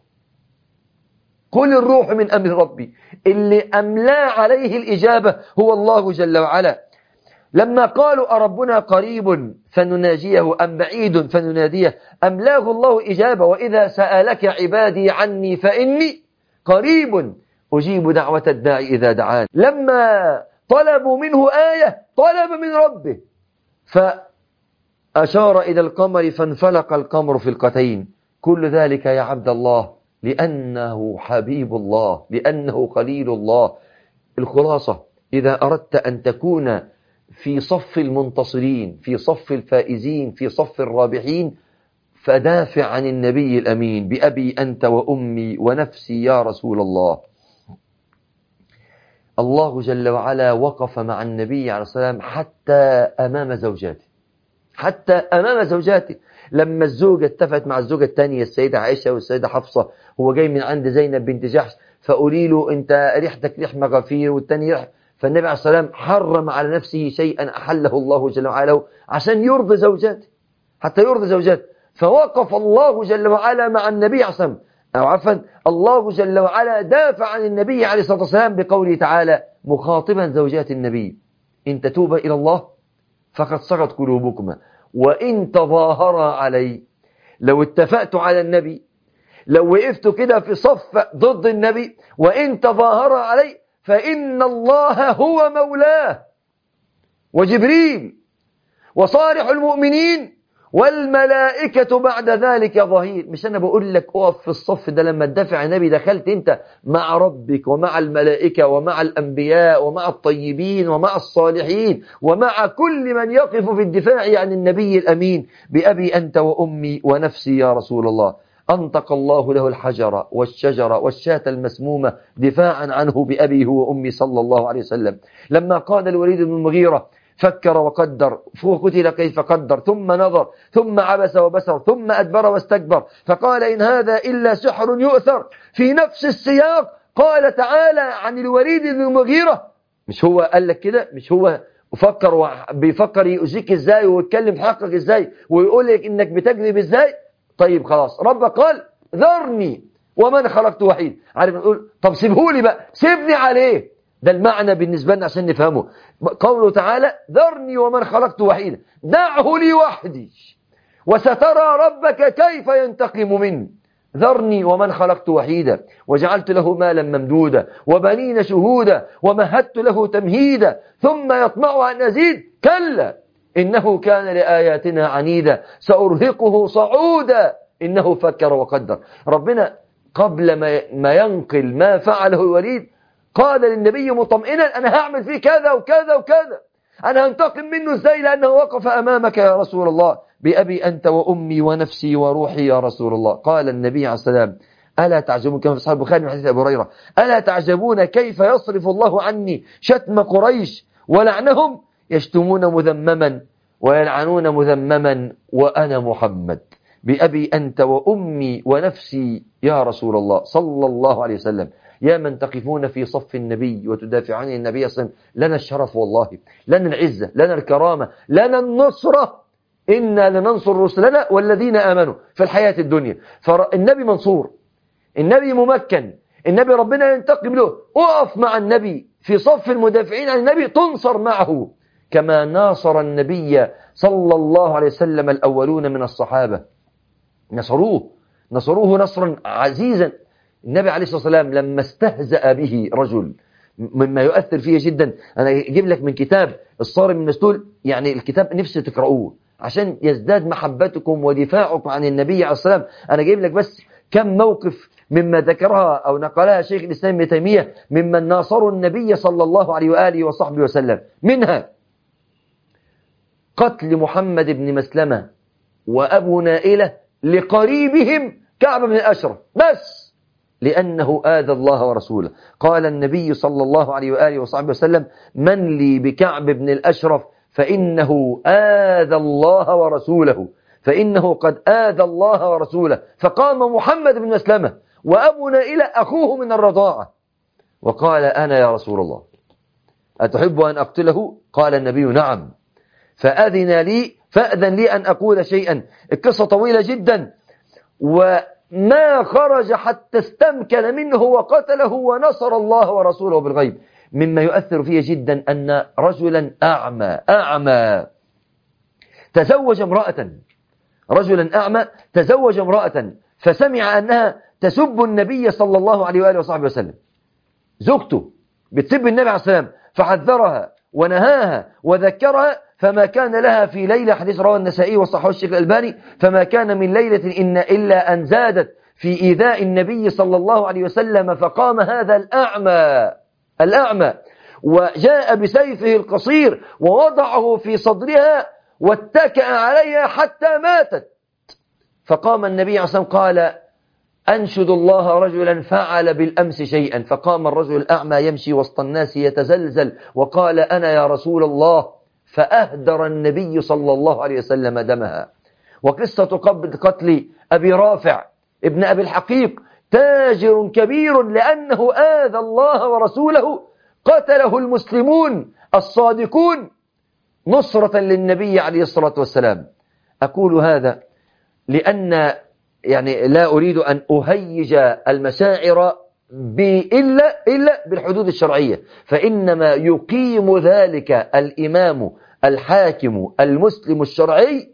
Speaker 1: قل الروح من أمر ربي. اللي أملا عليه الإجابة هو الله جل وعلا. لما قالوا: أربنا قريب فنناجيه أم بعيد فنناديه، أملاه الله إجابة: وإذا سألك عبادي عني فإني قريب أجيب دعوة الداعي إذا دعان. لما طلبوا منه آية طلب من ربه، فأشار إلى القمر فانفلق القمر فلقتين. كل ذلك يا عبد الله لأنه حبيب الله، لأنه خليل الله. الخلاصة: إذا أردت أن تكون في صف المنتصرين، في صف الفائزين، في صف الرابحين، فدافع عن النبي الأمين: بأبي أنت وأمي ونفسي يا رسول الله. الله جل وعلا وقف مع النبي عليه الصلاة والسلام حتى أمام زوجاته، حتى أمام زوجاته. لما الزوجة اتفقت مع الزوجة الثانية السيدة عائشة والسيدة حفصة، هو جاي من عند زينب بنت جحش، فقولي له أنت ريحتك ريح مغافير والثاني ريح، فالنبي عليه الصلاة والسلام حرم على نفسه شيئا أحله الله جل وعلا عشان يرضي زوجاته، حتى يرضي زوجاته. فوقف الله جل وعلا مع النبي عليه الصلاة والسلام، أو عفوا الله جل وعلا دافع عن النبي عليه الصلاة والسلام بقوله تعالى مخاطبا زوجات النبي: إن تتوبا إلى الله فقد صغت قلوبكما وإن تظاهرا علي. لو اتفقتوا على النبي، لو وقفتوا كده في صف ضد النبي، وإن تظاهرا علي فإن الله هو مولاه وجبريل وصالح المؤمنين والملائكة بعد ذلك ظهير. مش أنا بقول لك أقف في الصف ده لما تدافع النبي، دخلت أنت مع ربك ومع الملائكة ومع الأنبياء ومع الطيبين ومع الصالحين ومع كل من يقف في الدفاع عن النبي الأمين: بأبي أنت وأمي ونفسي يا رسول الله. أنطق الله له الحجر والشجر والشاة المسمومة دفاعا عنه بأبي هو أمي صلى الله عليه وسلم. لما قال الوليد بن المغيرة: فكر وقدر فقتل كيف قدر، ثم نظر ثم عبس وبسر ثم أدبر واستكبر، فقال إن هذا إلا سحر يؤثر. في نفس السياق قال تعالى عن الوليد بن المغيرة، مش هو قال لك كده؟ مش هو فكر بيفكر يؤذيك ازاي ويتكلم في حقك ازاي ويقول لك انك بتكذب ازاي؟ طيب خلاص، ربك قال ذرني ومن خلقت وحيد. عارف نقول طب سيبهولي بقى، سيبني عليه. ده المعنى بالنسبة لنا عشان نفهمه. قوله تعالى ذرني ومن خلقت وحيدا، دعه لي وحدي وسترى ربك كيف ينتقم منه. ذرني ومن خلقت وحيدا وجعلت له مالا ممدودا وبنين شهودا ومهدت له تمهيدا ثم يطمع أن أزيد كلا إنه كان لآياتنا عنيدا سأرهقه صعودا إنه فكر وقدر. ربنا قبل ما ينقل ما فعله الوليد قال للنبي مطمئنا أنا هعمل فيه كذا وكذا وكذا، أنا هنتقم منه إزاي لأنه وقف أمامك يا رسول الله. بأبي أنت وأمي ونفسي وروحي يا رسول الله. قال النبي عليه السلام ألا تعجبون كما في صحيح البخاري من حديث أبي هريرة ألا تعجبون كيف يصرف الله عني شتم قريش ولعنهم يشتمون مذمما ويلعنون مذمما وأنا محمد. بأبي أنت وأمي ونفسي يا رسول الله صلى الله عليه وسلم. يا من تقفون في صف النبي وتدافعون عن النبي صلى الله عليه وسلم، لنا الشرف والله، لنا العزة، لنا الكرامة، لنا النصرة، إنا لننصر رسلنا والذين آمنوا في الحياة الدنيا. فالنبي منصور، النبي ممكن، النبي ربنا ينتقم له. أقف مع النبي في صف المدافعين عن النبي تنصر معه كما ناصر النبي صلى الله عليه وسلم الأولون من الصحابة. نصروه نصروه نصرا عزيزا. النبي عليه الصلاة والسلام لما استهزأ به رجل مما يؤثر فيه جدا، أنا أجيب لك من كتاب الصارم المسلول، يعني الكتاب نفسي تقرؤوه عشان يزداد محبتكم ودفاعكم عن النبي عليه الصلاة والسلام. أنا أجيب لك بس كم موقف مما ذكرها أو نقلها شيخ الإسلام ابن تيمية ممن ناصروا النبي صلى الله عليه وآله وصحبه وسلم. منها قتل محمد بن مسلمة وأبو نائلة لقريبهم كعب بن الأشرف بس لأنه آذى الله ورسوله. قال النبي صلى الله عليه وآله وصحبه وسلم من لي بكعب بن الأشرف فإنه آذى الله ورسوله، فإنه قد آذى الله ورسوله. فقام محمد بن مسلمة وأبو نائلة أخوه من الرضاعة وقال أنا يا رسول الله أتحب أن أقتله؟ قال النبي نعم. فأذن لي فأذن لي أن أقول شيئا. القصة طويلة جدا وما خرج حتى استمكن منه وقتله ونصر الله ورسوله بالغيب. مما يؤثر فيه جدا أن رجلا أعمى أعمى تزوج امرأة رجلا أعمى تزوج امرأة فسمع أنها تسب النبي صلى الله عليه وآله وصحبه وسلم. زوجته بتسب النبي عليه السلام فحذرها ونهاها وذكرها، فما كان لها في ليلة، حديث رواه النسائي وصححه الشيخ الألباني، فما كان من ليلة إن إلا أن زادت في إيذاء النبي صلى الله عليه وسلم. فقام هذا الأعمى الأعمى وجاء بسيفه القصير ووضعه في صدرها واتكأ عليها حتى ماتت. فقام النبي عليه الصلاة والسلام قال أنشد الله رجلا فعل بالأمس شيئا. فقام الرجل الأعمى يمشي وسط الناس يتزلزل وقال أنا يا رسول الله، فأهدر النبي صلى الله عليه وسلم دمها. وقصة قتل أبي رافع ابن أبي الحقيق تاجر كبير لأنه آذى الله ورسوله قتله المسلمون الصادقون نصرة للنبي عليه الصلاة والسلام. أقول هذا لأن يعني لا أريد أن أهيج المشاعر إلا إلا بالحدود الشرعية، فإنما يقيم ذلك الإمام الحاكم المسلم الشرعي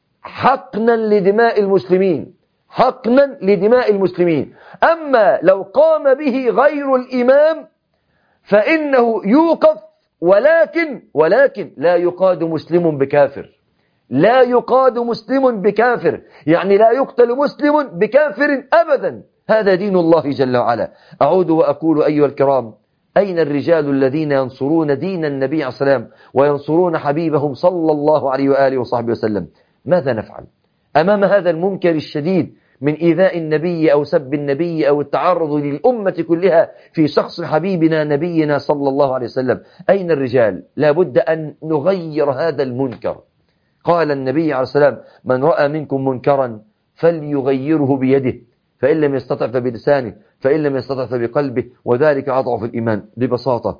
Speaker 1: حقنا لدماء المسلمين حقنا لدماء المسلمين. أما لو قام به غير الإمام فإنه يوقف، ولكن ولكن لا يقاد مسلم بكافر لا يقاد مسلم بكافر يعني لا يقتل مسلم بكافر أبدا. هذا دين الله جل وعلا. أعود وأقول أيها الكرام، أين الرجال الذين ينصرون دين النبي عليه السلام وينصرون حبيبهم صلى الله عليه وآله وصحبه وسلم؟ ماذا نفعل أمام هذا المنكر الشديد من إيذاء النبي أو سب النبي أو التعرض للأمة كلها في شخص حبيبنا نبينا صلى الله عليه وسلم؟ أين الرجال؟ لا بد أن نغير هذا المنكر. قال النبي عليه السلام من رأى منكم منكرا فليغيره بيده، فإن لم يستطع فبلسانه، فإن لم يستطع فبقلبه، وذلك أضعف الإيمان. ببساطة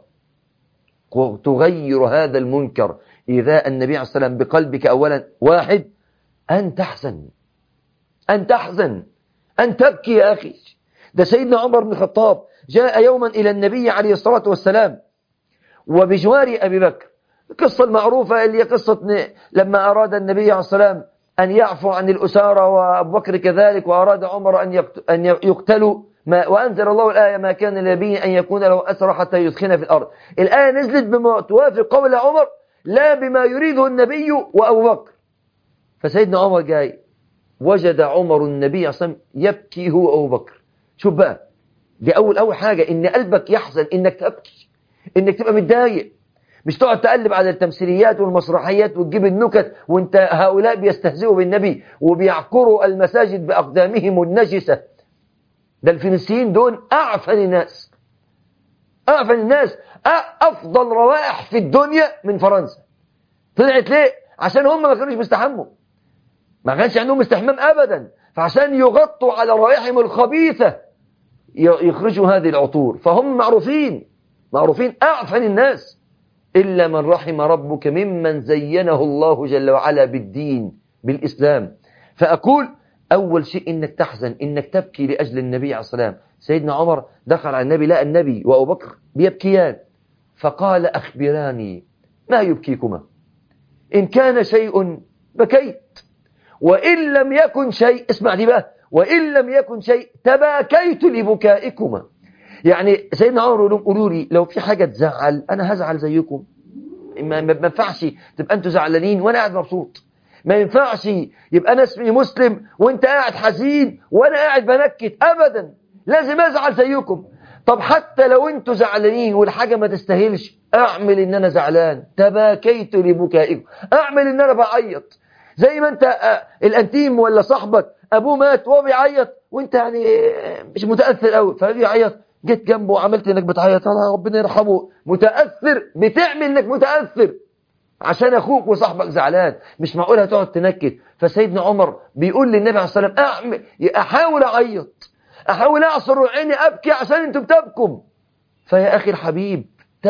Speaker 1: تغير هذا المنكر إيذاء النبي عليه السلام بقلبك أولا. واحد، أن تحزن أن تحزن أن تبكي يا أخي. ده سيدنا عمر بن الخطاب جاء يوما إلى النبي عليه الصلاة والسلام وبجوار أبي بكر. القصة المعروفة اللي هي قصة لما أراد النبي عليه السلام أن يعفو عن الأسارى وأبو بكر كذلك، وأراد عمر أن يقتلوا، ما وأنزل الله الآية ما كان لنبي أن يكون له أسرى حتى يثخن في الأرض. الآية نزلت بما توافق قول عمر لا بما يريده النبي وأبو بكر. فسيدنا عمر جاي وجد عمر النبي صلى الله عليه وسلم يبكي هو أبو بكر. شوف بقى، دي أول أول حاجة، إن قلبك يحزن، إنك تبكي، إنك تبقى متضايق، مش تقعد تقلب على التمثيليات والمسرحيات وتجيب النكت وانت هؤلاء بيستهزئوا بالنبي وبيعكروا المساجد بأقدامهم النجسة. ده الفرنسيين دول أعفن الناس، أعفن الناس، أفضل روائح في الدنيا من فرنسا. طلعت ليه؟ عشان هم ما كانوش بيستحموا، ما كانش عندهم استحمام أبدا، فعشان يغطوا على روائحهم الخبيثة يخرجوا هذه العطور. فهم معروفين معروفين أعفن الناس، إلا من رحم ربك ممن زينه الله جل وعلا بالدين بالإسلام. فأقول أول شيء إنك تحزن، إنك تبكي لأجل النبي عليه الصلاة والسلام. سيدنا عمر دخل على النبي، لا النبي وأبو بكر بيبكيان، فقال أخبراني ما يبكيكما، إن كان شيء بكيت، وإن لم يكن شيء، اسمع دي بقى، وإن لم يكن شيء تباكيت لبكائكما. يعني سيدنا عمر يقول لهم قولوا لي لو في حاجة تزعل أنا هزعل زيكم، ما ينفعش تبقى أنتوا زعلانين وأنا قاعد مبسوط، ما ينفعش يبقى أنا اسمي مسلم وأنت قاعد حزين وأنا قاعد بنكت، أبدا لازم أزعل زيكم. طب حتى لو أنتوا زعلانين والحاجة ما تستاهلش، أعمل إن أنا زعلان، تباكيت لبكائكم، أعمل إن أنا بعيط زي ما أنت الأنتيم ولا صاحبك أبوه مات وهو بيعيط وأنت يعني مش متأثر قوي، فبيعيط جيت جنبه وعملت انك بتعيط ربنا يرحمه، متأثر، بتعمل انك متأثر عشان اخوك وصاحبك زعلان، مش معقول هتقعد تنكد. فسيدنا عمر بيقول للنبي عليه الصلاة والسلام اعمل، احاول اعيط، احاول اعصر عيني ابكي عشان انتم بتبكم. فيا اخي الحبيب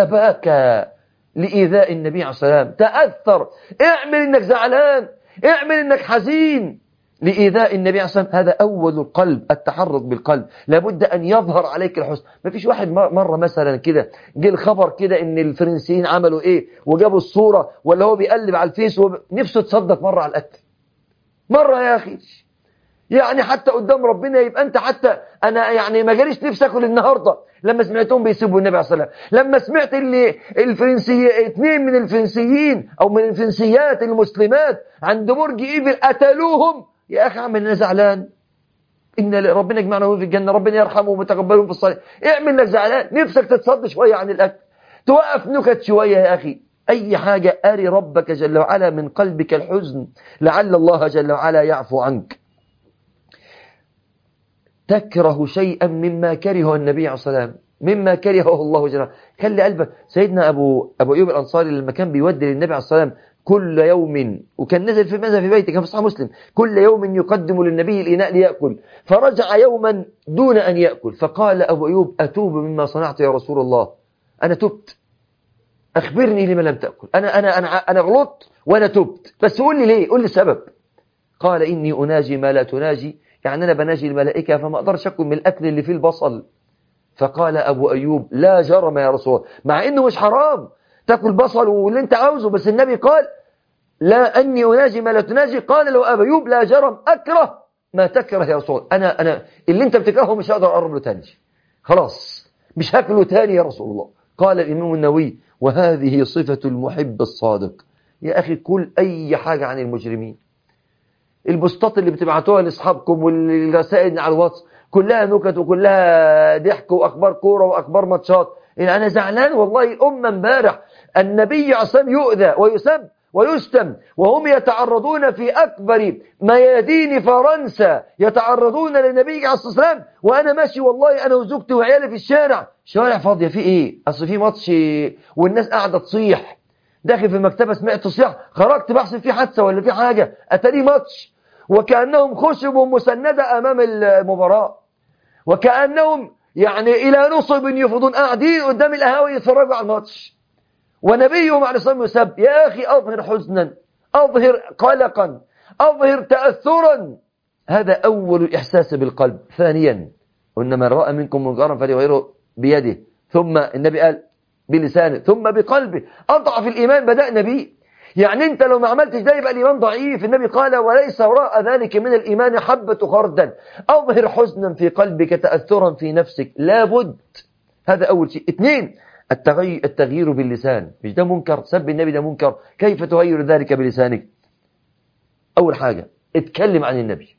Speaker 1: تباكى لإيذاء النبي عليه الصلاة والسلام، تأثر، اعمل انك زعلان، اعمل انك حزين لإيذاء النبي عليه الصلاة والسلام. هذا أول القلب، التحرك بالقلب، لابد أن يظهر عليك الحزن. ما فيش واحد مرة مثلا كده جه الخبر كده إن الفرنسيين عملوا إيه وجابوا الصورة، ولا هو بيقلب على الفيس ونفسه تصدق مرة على الأكل مرة يا أخي، يعني حتى قدام ربنا يبقى أنت حتى أنا يعني ما جاليش نفسي أكل النهاردة لما سمعتهم بيسبوا النبي عليه الصلاة والسلام، لما سمعت اللي الفرنسي اثنين من الفرنسيين أو من الفرنسيات المسلمات عند برج إيفل قتلوهم، يا أخي اعمل أنا زعلان، إن ربنا يجمعنا في الجنة، ربنا يرحمهم ويتقبلهم في الصلاة، اعمل لك زعلان، نفسك تتصد شوية عن الأكل، توقف نكت شوية يا أخي، أي حاجة. أري ربك جل وعلا من قلبك الحزن لعل الله جل وعلا يعفو عنك. تكره شيئا مما كره النبي عليه الصلاة والسلام، مما كرهه الله جل وعلا، خلي قلبك. سيدنا أبو أبو أيوب الأنصاري لما كان بيودي للنبي عليه الصلاة والسلام كل يوم، وكان نزل في ماذا في بيته، كان في صحيح مسلم، كل يوم يقدم للنبي الإناء ليأكل، فرجع يوما دون أن يأكل، فقال أبو أيوب أتوب مما صنعت يا رسول الله، أنا تبت، أخبرني لما لم تأكل، أنا أنا أنا أنا غلطت وأنا تبت، بس قول لي ليه، قول لي السبب. قال إني أناجي ما لا تناجي، يعني أنا بناجي الملائكة فما أقدرش أكل من الأكل اللي فيه البصل. فقال أبو أيوب لا جرم يا رسول الله، مع إنه مش حرام تأكل بصل واللي أنت عاوزه، بس النبي قال لا أني أناجي ما لا تناجي. قال له أبو أيوب لا جرم، أكره ما تكره يا رسول الله، أنا أنا اللي أنت بتكرهه مش هقدر أقرب له تاني، خلاص مش هاكله تاني يا رسول الله. قال الإمام النووي وهذه صفة المحب الصادق. يا أخي كل أي حاجة عن المجرمين، البوستات اللي بتبعتوها لأصحابكم والرسائل على الواتس كلها نكت وكلها ضحك وأخبار كورة وأخبار ماتشات. أنا زعلان والله، الأمة امبارح النبي عصام يؤذى ويسب ويشتم وهم يتعرضون في أكبر ميادين فرنسا، يتعرضون للنبي عليه الصلاة والسلام، وأنا ماشي والله أنا وزوجتي وعيالي في الشارع، شوارع فاضية، في إيه؟ أصل في ماتش والناس قاعدة تصيح، داخل في المكتبة سمعت تصيح، خرجت بحسب في حادثة ولا في حاجة، أتاري ماتش، وكأنهم خشب مسندة أمام المباراة، وكأنهم يعني إلى نصب يفضون قاعدين قدام القهاوي يتفرجوا على الماتش، ونبيهم عليه الصلاة والسلام يسب. يا أخي أظهر حزنا، أظهر قلقا، أظهر تأثرا، هذا أول الإحساس بالقلب. ثانيا وإن من رأى منكم منكرا فليغيره بيده، ثم النبي قال بلسانه، ثم بقلبه، أضعف الإيمان بدأنا به. يعني أنت لو ما عملتش ده يبقى الإيمان ضعيف. النبي قال وليس وراء ذلك من الإيمان حبة خردل أظهر حزنا في قلبك تأثرا في نفسك. لابد. هذا أول شيء. اثنين، التغيير, التغيير باللسان. مش ده منكر؟ سب النبي ده منكر، كيف تغير ذلك بلسانك؟ أول حاجة اتكلم عن النبي.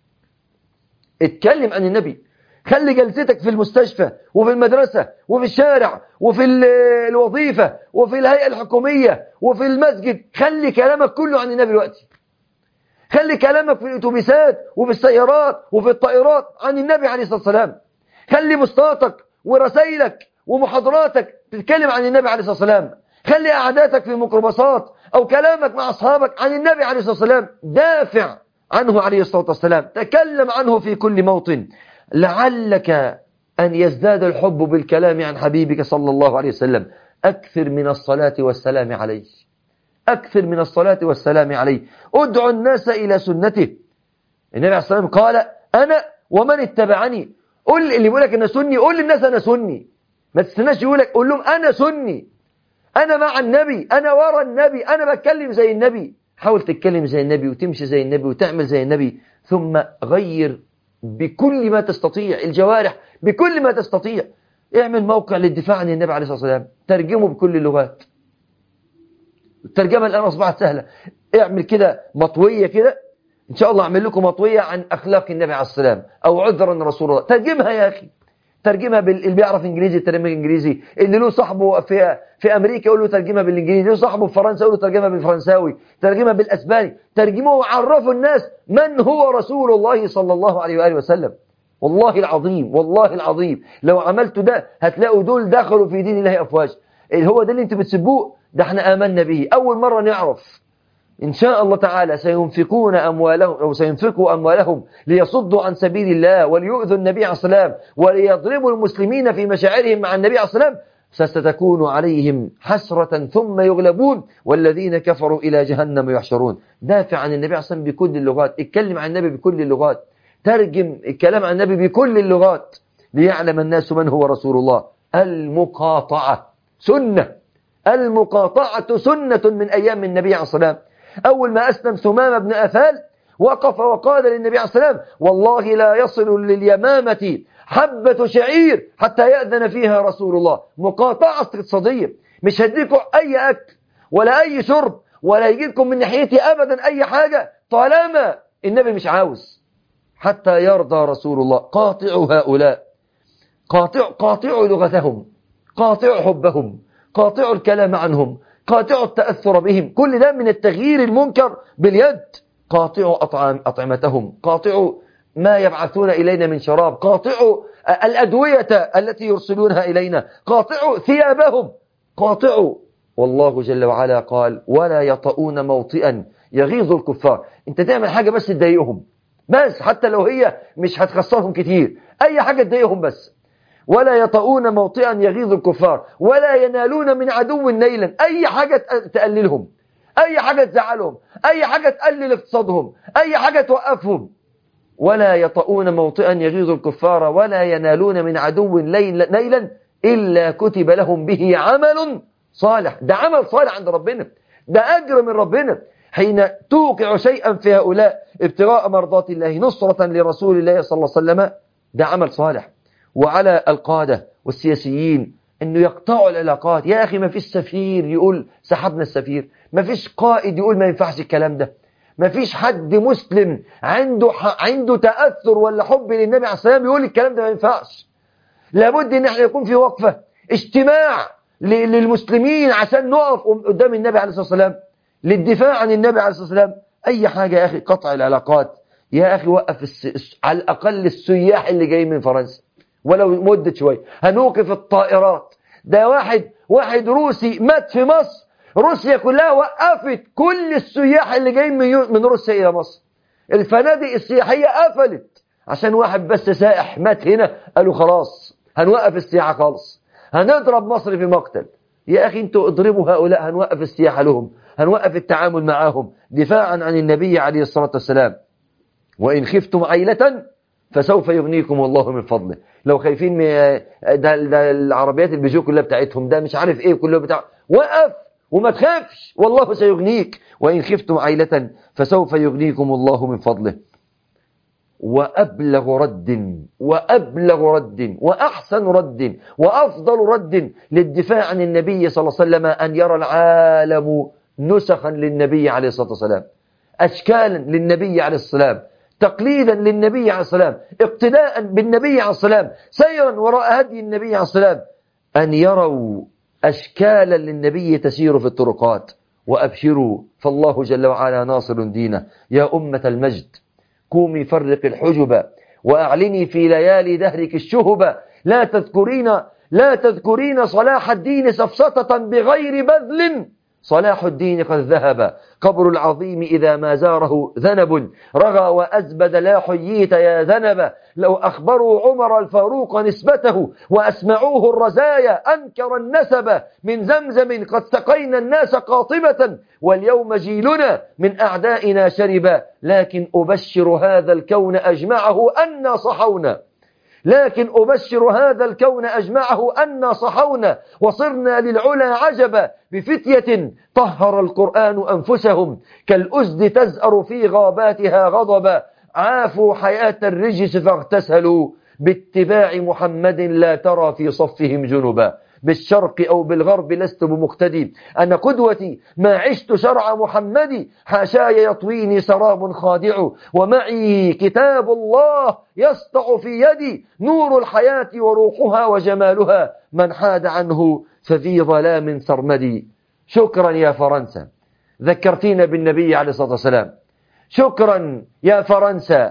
Speaker 1: اتكلم عن النبي. خلي جلستك في المستشفى وفي المدرسة وفي الشارع وفي الوظيفة وفي الهيئة الحكومية وفي المسجد، خلي كلامك كله عن النبي دلوقتي. خلي كلامك في الأتوبيسات وفي السيارات وفي الطائرات عن النبي عليه الصلاة والسلام. خلي بوستاتك ورسائلك ومحاضراتك تتكلم عن النبي عليه الصلاة والسلام. خلي قعداتك في ميكروباصات أو كلامك مع أصحابك عن النبي عليه الصلاة والسلام. دافع عنه عليه الصلاة والسلام، تكلم عنه في كل موطن، لعلك أن يزداد الحب بالكلام عن حبيبك صلى الله عليه وسلم. أكثر من الصلاة والسلام عليه. أكثر من الصلاة والسلام عليه. ادعو الناس إلى سنته. النبي عليه الصلاة والسلام قال أنا ومن اتبعني. قل اللي يقول لك أنا سني، قل للناس أنا سني. ما تستناش يقول لك، قول لهم أنا سني، أنا مع النبي، أنا ورا النبي، أنا بتكلم زي النبي. حاول تتكلم زي النبي وتمشي زي النبي وتعمل زي النبي. ثم غير بكل ما تستطيع الجوارح، بكل ما تستطيع. اعمل موقع للدفاع عن النبي عليه الصلاة والسلام، ترجمه بكل اللغات. الترجمة الآن أصبحت سهلة. اعمل كده مطوية كده، إن شاء الله أعمل لكم مطوية عن أخلاق النبي عليه الصلاة والسلام أو عذرا رسول الله. ترجمها يا أخي، ترجمها بال... اللي بيعرف إنجليزي ترجمها بالإنجليزي، اللي له صاحبه في في أمريكا يقول له ترجمها بالإنجليزي، له صاحبه في فرنسا يقول له ترجمها بالفرنساوي، ترجمها بالأسباني. ترجمه وعرفوا الناس من هو رسول الله صلى الله عليه وآله وسلم. والله العظيم، والله العظيم لو عملت ده هتلاقوا دول دخلوا في دين الله أفواج. هو ده اللي انتوا بتسبوه، ده احنا آمنا به. أول مرة نعرف إن شاء الله تعالى سينفقون أموالهم أو سينفقوا أموالهم ليصدوا عن سبيل الله وليؤذوا النبي عليه الصلاة والسلام وليضربوا المسلمين في مشاعرهم مع النبي عليه الصلاة والسلام، فستكون عليهم حسرة ثم يغلبون والذين كفروا إلى جهنم يحشرون. دافع عن النبي عليه الصلاة والسلام بكل اللغات، اتكلم عن النبي بكل اللغات، ترجم الكلام عن النبي بكل اللغات ليعلم الناس من هو رسول الله. المقاطعة سنة، المقاطعة سنة من أيام النبي عليه الصلاة والسلام. أول ما أسلم ثمامة بن أثال وقف وقال للنبي عليه الصلاة والسلام والله لا يصل لليمامة حبة شعير حتى يأذن فيها رسول الله. مقاطعة اقتصادية، مش هديكم أي أكل ولا أي شرب ولا يجيكم من ناحيتي أبدا أي حاجة طالما النبي مش عاوز، حتى يرضى رسول الله. قاطعوا هؤلاء، قاطعوا قاطعوا لغتهم، قاطعوا حبهم، قاطعوا الكلام عنهم، قاطعوا التأثر بهم. كل ده من التغيير المنكر باليد. قاطعوا أطعام أطعمتهم، قاطعوا ما يبعثون إلينا من شراب، قاطعوا الأدوية التي يرسلونها إلينا، قاطعوا ثيابهم، قاطعوا. والله جل وعلا قال ولا يطؤون موطئا يغيظ الكفار. انت تعمل حاجة بس تضايقهم بس، حتى لو هي مش هتخسرهم كتير، أي حاجة تضايقهم بس. ولا يطؤون موطئا يغيظ الكفار ولا ينالون من عدو نيلا. أي حاجة تقللهم، أي حاجة تزعلهم، أي حاجة تقلل اقتصادهم، أي حاجة توقفهم. ولا يطؤون موطئا يغيظ الكفار ولا ينالون من عدو نيلا إلا كتب لهم به عمل صالح. ده عمل صالح عند ربنا، ده أجر من ربنا. حين توقع شيئا في هؤلاء ابتغاء مرضات الله نصرة لرسول الله صلى الله عليه وسلم، ده عمل صالح. وعلى القادة والسياسيين انه يقطعوا العلاقات. يا اخي ما فيش سفير يقول سحبنا السفير، ما فيش قائد يقول ما ينفعش الكلام ده، ما فيش حد مسلم عنده عنده تأثر ولا حب للنبي عليه الصلاة والسلام يقول الكلام ده ما ينفعش. لابد ان احنا يكون في وقفة اجتماع للمسلمين عشان نقف قدام النبي عليه الصلاة والسلام للدفاع عن النبي عليه الصلاة والسلام. اي حاجة يا اخي، قطع العلاقات. يا اخي وقف الس... على الاقل السياح اللي جاي من فرنسا ولو مدة شوية، هنوقف الطائرات. ده واحد واحد روسي مات في مصر، روسيا كلها وقفت كل السياح اللي جايين من روسيا إلى مصر. الفنادق السياحية قفلت عشان واحد بس سائح مات هنا، قالوا خلاص هنوقف السياحة خالص، هنضرب مصر في مقتل. يا أخي انتوا اضربوا هؤلاء، هنوقف السياحة لهم، هنوقف التعامل معهم دفاعا عن النبي عليه الصلاة والسلام. وإن خفتم عيلة فسوف يغنيكم الله من فضله. لو خايفين من ده, ده العربيات البيجو كلها بتاعتهم، ده مش عارف ايه كله بتاع، وقف وما تخافش والله سيغنيك، وإن خفتم عيلة فسوف يغنيكم الله من فضله. وأبلغ رد وأبلغ رد وأحسن رد وأفضل رد للدفاع عن النبي صلى الله عليه وسلم أن يرى العالم نسخا للنبي عليه الصلاة والسلام، أشكالا للنبي عليه السلام، تقليدا للنبي عليه السلام، اقتداء بالنبي عليه السلام، سيرا وراء هدي النبي عليه السلام، أن يروا أشكالا للنبي تسير في الطرقات. وأبشروا فالله جل وعلا ناصر دينه. يا أمة المجد قومي فرق الحجب وأعلني في ليالي دهرك الشهب، لا تذكرين لا تذكرين صلاح الدين سفسطة بغير بذل، صلاح الدين قد ذهب، قبر العظيم إذا ما زاره ذنب، رغى وأزبد لا حييت يا ذنب، لو أخبروا عمر الفاروق نسبته وأسمعوه الرزايا أنكر النسب، من زمزم قد سقينا الناس قاطبة، واليوم جيلنا من أعدائنا شربا، لكن أبشر هذا الكون أجمعه أنا صحونا لكن أبشر هذا الكون أجمعه أنا صحونا، وصرنا للعلا عجبا، بفتية طهر القرآن أنفسهم، كالأزد تزأر في غاباتها غضبا، عافوا حياة الرجس فاغتسلوا، باتباع محمد لا ترى في صفهم جنبا، بالشرق أو بالغرب لست بمقتدي، أنا قدوتي ما عشت شرع محمد، حاشاي يطويني سراب خادع، ومعي كتاب الله يسطع في يدي، نور الحياة وروحها وجمالها، من حاد عنه ففي ظلام سرمدي. شكرا يا فرنسا ذكرتينا بالنبي عليه الصلاة والسلام، شكرا يا فرنسا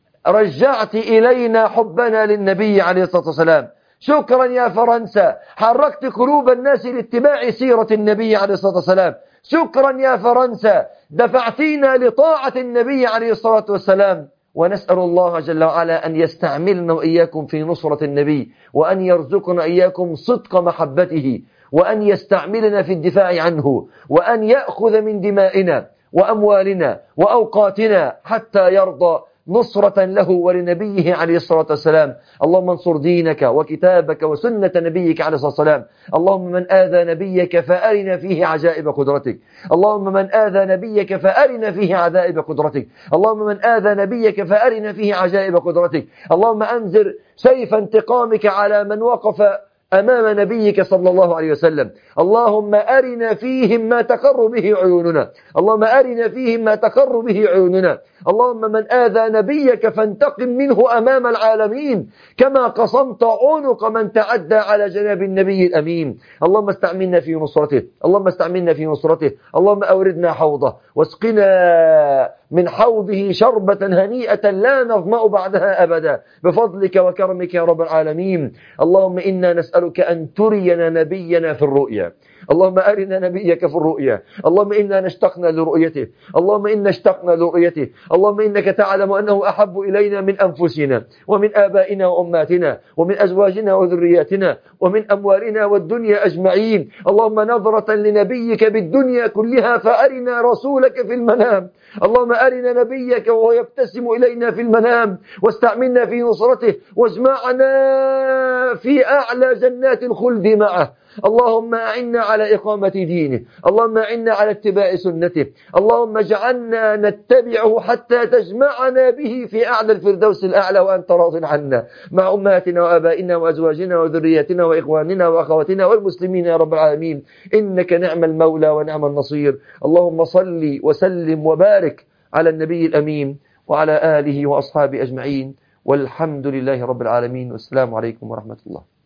Speaker 1: رجعت إلينا حبنا للنبي عليه الصلاة والسلام، شكرا يا فرنسا حركت قلوب الناس لاتباع سيرة النبي عليه الصلاة والسلام، شكرا يا فرنسا دفعتينا لطاعة النبي عليه الصلاة والسلام. ونسأل الله جل وعلا أن يستعملنا وإياكم في نصرة النبي، وأن يرزقنا إياكم صدق محبته، وأن يستعملنا في الدفاع عنه، وأن يأخذ من دمائنا وأموالنا وأوقاتنا حتى يرضى، نصرة له ولنبيه عليه الصلاة والسلام. اللهم انصر دينك وكتابك وسنة نبيك عليه الصلاة والسلام. اللهم من آذى نبيك فأرنا فيه عجائب قدرتك، اللهم من آذى نبيك فأرنا فيه عجائب قدرتك، اللهم من آذى نبيك فأرنا فيه عجائب قدرتك. اللهم أنزل سيف انتقامك على من وقف أمام نبيك صلى الله عليه وسلم. اللهم أرنا فيهم ما تقر به عيوننا، اللهم أرنا فيهم ما تقر به عيوننا. اللهم من آذى نبيك فانتقم منه أمام العالمين، كما قصمت عنق من تعدى على جناب النبي الأمين. اللهم استعملنا في نصرته، اللهم استعملنا في نصرته. اللهم أوردنا حوضه واسقنا من حوضه شربة هنيئة لا نظمأ بعدها أبدا، بفضلك وكرمك يا رب العالمين. اللهم إنا نسألك أن ترينا نبينا في الرؤيا، اللهم أرنا نبيك في الرؤيا. اللهم إنا نشتقنا لرؤيته، اللهم إنا اشتقنا لرؤيته. اللهم إنك تعلم أنه أحب إلينا من أنفسنا ومن آبائنا وأماتنا ومن أزواجنا وذرياتنا ومن أموالنا والدنيا أجمعين. اللهم نظرة لنبيك بالدنيا كلها فأرنا رسولك في المنام، اللهم أرنا نبيك وهو يبتسم إلينا في المنام، واستعملنا في نصرته، واجمعنا في أعلى جنات الخلد معه. اللهم أعنا على إقامة دينه، اللهم أعنا على اتباع سنته، اللهم اجعلنا نتبعه حتى تجمعنا به في أعلى الفردوس الأعلى وأنت راض عنا، مع أمهاتنا وآبائنا وأزواجنا وذرياتنا وإخواننا وأخواتنا والمسلمين يا رب العالمين. إنك نعم المولى ونعم النصير. اللهم صل وسلم وبارك على النبي الأمين وعلى آله وأصحابه أجمعين، والحمد لله رب العالمين، والسلام عليكم ورحمة الله.